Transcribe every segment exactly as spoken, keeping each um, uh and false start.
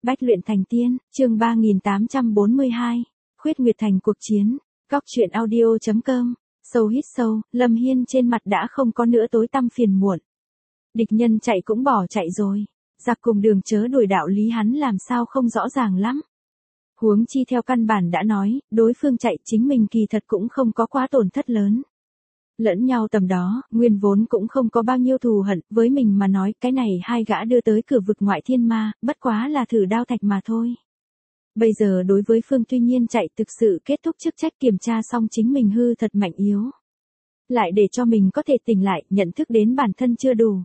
Bách luyện thành tiên, chương ba nghìn tám trăm bốn mươi hai. Khuyết Nguyệt Thành cuộc chiến. Góc truyện audio chấm com. Sâu hít sâu, Lâm Hiên trên mặt đã không có nữa tối tăm phiền muộn. Địch nhân chạy cũng bỏ chạy rồi. Giặc cùng đường chớ đuổi đạo lý hắn làm sao không rõ ràng lắm. Huống chi theo căn bản đã nói, đối phương chạy chính mình kỳ thật cũng không có quá tổn thất lớn. Lẫn nhau tầm đó, nguyên vốn cũng không có bao nhiêu thù hận, với mình mà nói cái này hai gã đưa tới cửa vực ngoại thiên ma, bất quá là thử đao thạch mà thôi. Bây giờ đối với phương tuy nhiên chạy thực sự kết thúc chức trách kiểm tra xong chính mình hư thật mạnh yếu. Lại để cho mình có thể tỉnh lại, nhận thức đến bản thân chưa đủ.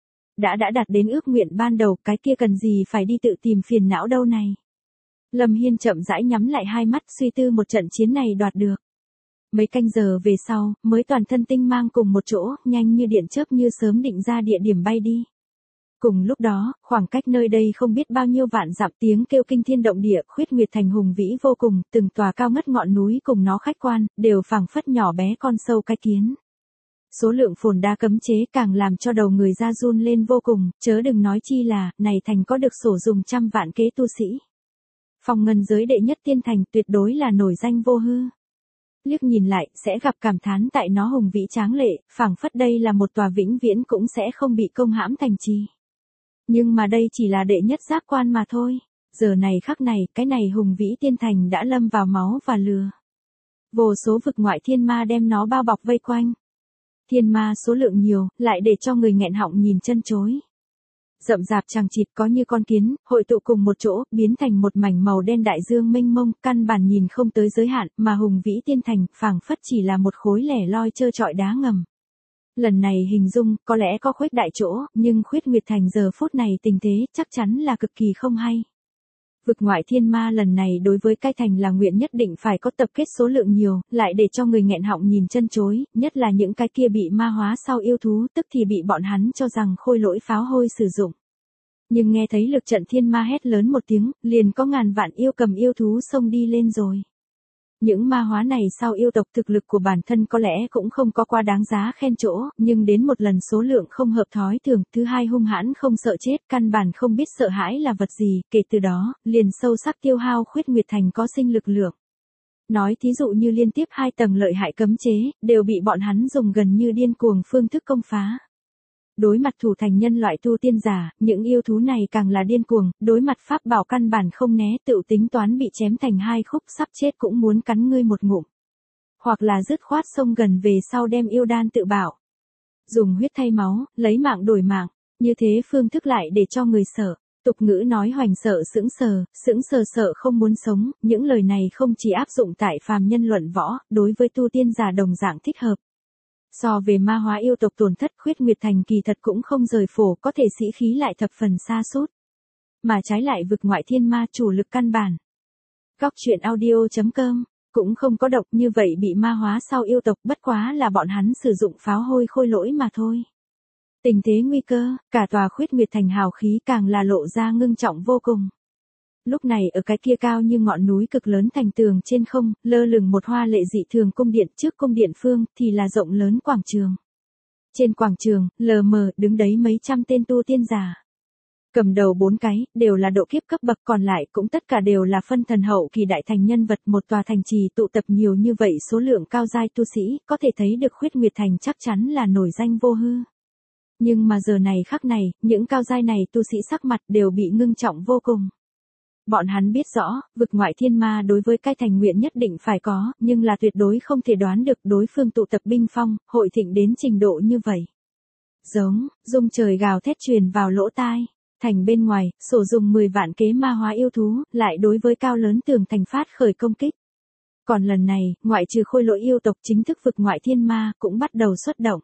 Đã đã đạt đến ước nguyện ban đầu, cái kia cần gì phải đi tự tìm phiền não đâu này. Lâm Hiên chậm rãi nhắm lại hai mắt suy tư một trận chiến này đoạt được. Mấy canh giờ về sau, mới toàn thân tinh mang cùng một chỗ, nhanh như điện chớp như sớm định ra địa điểm bay đi. Cùng lúc đó, khoảng cách nơi đây không biết bao nhiêu vạn dặm tiếng kêu kinh thiên động địa, Khuyết Nguyệt Thành hùng vĩ vô cùng, từng tòa cao ngất ngọn núi cùng nó khách quan, đều phảng phất nhỏ bé con sâu cái kiến. Số lượng phồn đa cấm chế càng làm cho đầu người ra run lên vô cùng, chớ đừng nói chi là, này thành có được sổ dùng trăm vạn kế tu sĩ. Phong ngân giới đệ nhất tiên thành tuyệt đối là nổi danh vô hư. Liếc nhìn lại, sẽ gặp cảm thán tại nó hùng vĩ tráng lệ, phảng phất đây là một tòa vĩnh viễn cũng sẽ không bị công hãm thành trì. Nhưng mà đây chỉ là đệ nhất giác quan mà thôi. Giờ này khắc này, cái này hùng vĩ tiên thành đã lâm vào máu và lửa. Vô số vực ngoại thiên ma đem nó bao bọc vây quanh. Thiên ma số lượng nhiều, lại để cho người nghẹn họng nhìn chân chối. Rậm rạp chằng chịt có như con kiến, hội tụ cùng một chỗ, biến thành một mảnh màu đen đại dương mênh mông, căn bản nhìn không tới giới hạn, mà hùng vĩ tiên thành, phảng phất chỉ là một khối lẻ loi trơ trọi đá ngầm. Lần này hình dung, có lẽ có khuếch đại chỗ, nhưng Khuyết Nguyệt Thành giờ phút này tình thế, chắc chắn là cực kỳ không hay. Vực ngoại thiên ma lần này đối với cái thành là nguyện nhất định phải có tập kết số lượng nhiều, lại để cho người nghẹn họng nhìn chân chối, nhất là những cái kia bị ma hóa sau yêu thú, tức thì bị bọn hắn cho rằng khôi lỗi pháo hôi sử dụng. Nhưng nghe thấy lực trận thiên ma hét lớn một tiếng, liền có ngàn vạn yêu cầm yêu thú xông đi lên rồi. Những ma hóa này sau yêu tộc thực lực của bản thân có lẽ cũng không có quá đáng giá khen chỗ, nhưng đến một lần số lượng không hợp thói thường, thứ hai hung hãn không sợ chết, căn bản không biết sợ hãi là vật gì, kể từ đó, liền sâu sắc tiêu hao Khuyết Nguyệt Thành có sinh lực lượng. Nói thí dụ như liên tiếp hai tầng lợi hại cấm chế, đều bị bọn hắn dùng gần như điên cuồng phương thức công phá. Đối mặt thủ thành nhân loại tu tiên giả, những yêu thú này càng là điên cuồng, đối mặt pháp bảo căn bản không né, tự tính toán bị chém thành hai khúc sắp chết cũng muốn cắn ngươi một ngụm. Hoặc là dứt khoát xông gần về sau đem yêu đan tự bảo. Dùng huyết thay máu, lấy mạng đổi mạng, như thế phương thức lại để cho người sợ. Tục ngữ nói hoành sợ sững sờ, sững sờ sợ không muốn sống, những lời này không chỉ áp dụng tại phàm nhân luận võ, đối với tu tiên giả đồng dạng thích hợp. So về ma hóa yêu tộc tổn thất, Khuyết Nguyệt Thành kỳ thật cũng không rời phổ, có thể sĩ khí lại thập phần xa sút. Mà trái lại vực ngoại thiên ma chủ lực căn bản. Góc truyện audio chấm com, cũng không có độc như vậy bị ma hóa sau yêu tộc, bất quá là bọn hắn sử dụng pháo hôi khôi lỗi mà thôi. Tình thế nguy cơ, cả tòa Khuyết Nguyệt Thành hào khí càng là lộ ra ngưng trọng vô cùng. Lúc này ở cái kia cao như ngọn núi cực lớn thành tường trên không, lơ lửng một hoa lệ dị thường cung điện, trước cung điện phương thì là rộng lớn quảng trường. Trên quảng trường, lờ mờ đứng đấy mấy trăm tên tu tiên giả. Cầm đầu bốn cái, đều là độ kiếp cấp bậc, còn lại cũng tất cả đều là phân thần hậu kỳ đại thành nhân vật. Một tòa thành trì tụ tập nhiều như vậy số lượng cao giai tu sĩ, có thể thấy được Khuyết Nguyệt Thành chắc chắn là nổi danh vô hư. Nhưng mà giờ này khắc này, những cao giai này tu sĩ sắc mặt đều bị ngưng trọng vô cùng. Bọn hắn biết rõ, vực ngoại thiên ma đối với cái thành nguyện nhất định phải có, nhưng là tuyệt đối không thể đoán được đối phương tụ tập binh phong, hội thịnh đến trình độ như vậy. Giống, rung trời gào thét truyền vào lỗ tai, thành bên ngoài, sổ dùng mười vạn kế ma hóa yêu thú, lại đối với cao lớn tường thành phát khởi công kích. Còn lần này, ngoại trừ khôi lỗi yêu tộc chính thức vực ngoại thiên ma cũng bắt đầu xuất động.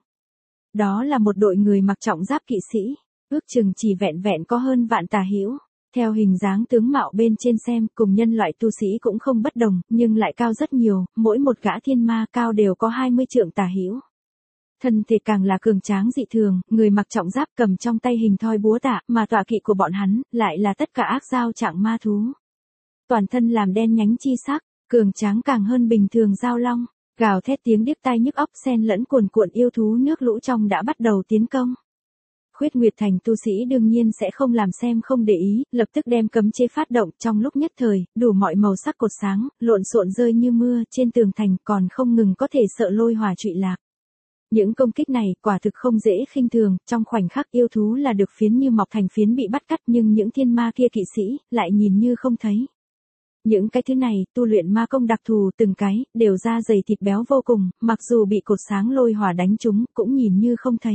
Đó là một đội người mặc trọng giáp kỵ sĩ, ước chừng chỉ vẹn vẹn có hơn vạn tà hữu. Theo hình dáng tướng mạo bên trên xem, cùng nhân loại tu sĩ cũng không bất đồng, nhưng lại cao rất nhiều, mỗi một gã thiên ma cao đều có hai mươi trượng tà hữu. Thân thể càng là cường tráng dị thường, người mặc trọng giáp cầm trong tay hình thoi búa tạ, mà tọa kỵ của bọn hắn, lại là tất cả ác dao trạng ma thú. Toàn thân làm đen nhánh chi sắc, cường tráng càng hơn bình thường dao long, gào thét tiếng điếc tai nhức óc xen lẫn cuồn cuộn yêu thú nước lũ trong đã bắt đầu tiến công. Khuyết Nguyệt Thành tu sĩ đương nhiên sẽ không làm xem không để ý, lập tức đem cấm chế phát động, trong lúc nhất thời, đủ mọi màu sắc cột sáng, lộn xộn rơi như mưa, trên tường thành còn không ngừng có thể sợ lôi hỏa trụy lạc. Những công kích này quả thực không dễ khinh thường, trong khoảnh khắc yêu thú là được phiến như mọc thành phiến bị bắt cắt, nhưng những thiên ma kia kỵ sĩ, lại nhìn như không thấy. Những cái thứ này, tu luyện ma công đặc thù từng cái, đều da dày thịt béo vô cùng, mặc dù bị cột sáng lôi hỏa đánh trúng, cũng nhìn như không thấy.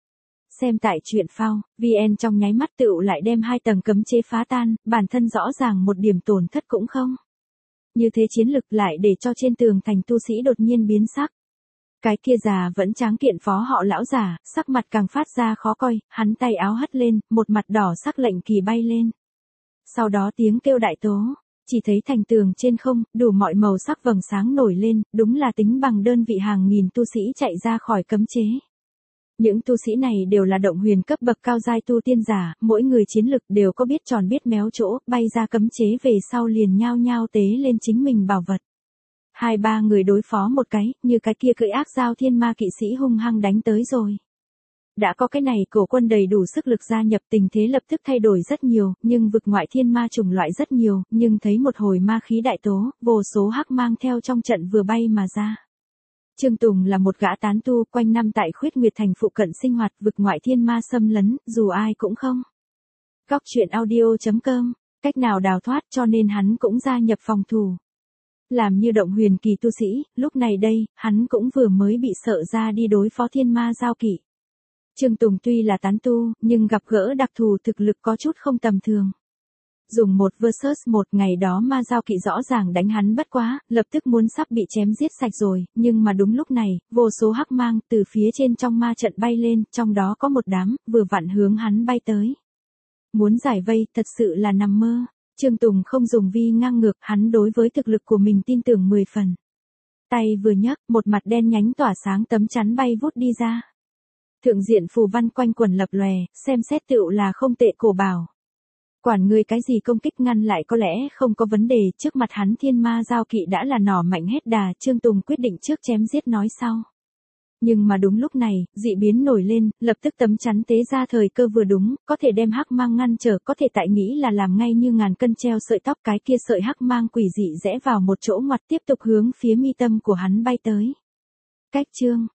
Xem tại truyện phao, vê en trong nháy mắt tựu lại đem hai tầng cấm chế phá tan, bản thân rõ ràng một điểm tổn thất cũng không. Như thế chiến lực lại để cho trên tường thành tu sĩ đột nhiên biến sắc. Cái kia già vẫn tráng kiện phó họ lão già, sắc mặt càng phát ra khó coi, hắn tay áo hất lên, một mặt đỏ sắc lệnh kỳ bay lên. Sau đó tiếng kêu đại tố, chỉ thấy thành tường trên không, đủ mọi màu sắc vầng sáng nổi lên, đúng là tính bằng đơn vị hàng nghìn tu sĩ chạy ra khỏi cấm chế. Những tu sĩ này đều là động huyền cấp bậc cao giai tu tiên giả, mỗi người chiến lực đều có biết tròn biết méo chỗ, bay ra cấm chế về sau liền nhao nhao tế lên chính mình bảo vật. Hai ba người đối phó một cái, như cái kia cưỡi ác giao thiên ma kỵ sĩ hung hăng đánh tới rồi. Đã có cái này cổ quân đầy đủ sức lực gia nhập, tình thế lập tức thay đổi rất nhiều, nhưng vực ngoại thiên ma chủng loại rất nhiều, nhưng thấy một hồi ma khí đại tố, vô số hắc mang theo trong trận vừa bay mà ra. Trương Tùng là một gã tán tu quanh năm tại Khuyết Nguyệt Thành phụ cận sinh hoạt, vực ngoại thiên ma xâm lấn, dù ai cũng không. Góc truyện audio chấm com, cách nào đào thoát, cho nên hắn cũng gia nhập phòng thủ. Làm như động huyền kỳ tu sĩ, lúc này đây, hắn cũng vừa mới bị sợ ra đi đối phó thiên ma giao kỵ. Trương Tùng tuy là tán tu, nhưng gặp gỡ đặc thù thực lực có chút không tầm thường. Dùng một versus một, ngày đó ma giao kỵ rõ ràng đánh hắn bất quá, lập tức muốn sắp bị chém giết sạch rồi, nhưng mà đúng lúc này, vô số hắc mang từ phía trên trong ma trận bay lên, trong đó có một đám, vừa vặn hướng hắn bay tới. Muốn giải vây, thật sự là nằm mơ. Trương Tùng không dùng vi ngang ngược, hắn đối với thực lực của mình tin tưởng mười phần. Tay vừa nhấc, một mặt đen nhánh tỏa sáng tấm chắn bay vút đi ra. Thượng diện phù văn quanh quần lập lòe, xem xét tựu là không tệ cổ bảo. Quản người cái gì công kích ngăn lại có lẽ không có vấn đề, trước mặt hắn thiên ma giao kỵ đã là nỏ mạnh hết đà, Trương Tùng quyết định trước chém giết nói sau. Nhưng mà đúng lúc này, dị biến nổi lên, lập tức tấm chắn tế ra thời cơ vừa đúng, có thể đem hắc mang ngăn trở, có thể tại nghĩ là làm ngay như ngàn cân treo sợi tóc, cái kia sợi hắc mang quỷ dị rẽ vào một chỗ ngoặt tiếp tục hướng phía mi tâm của hắn bay tới. Cách chương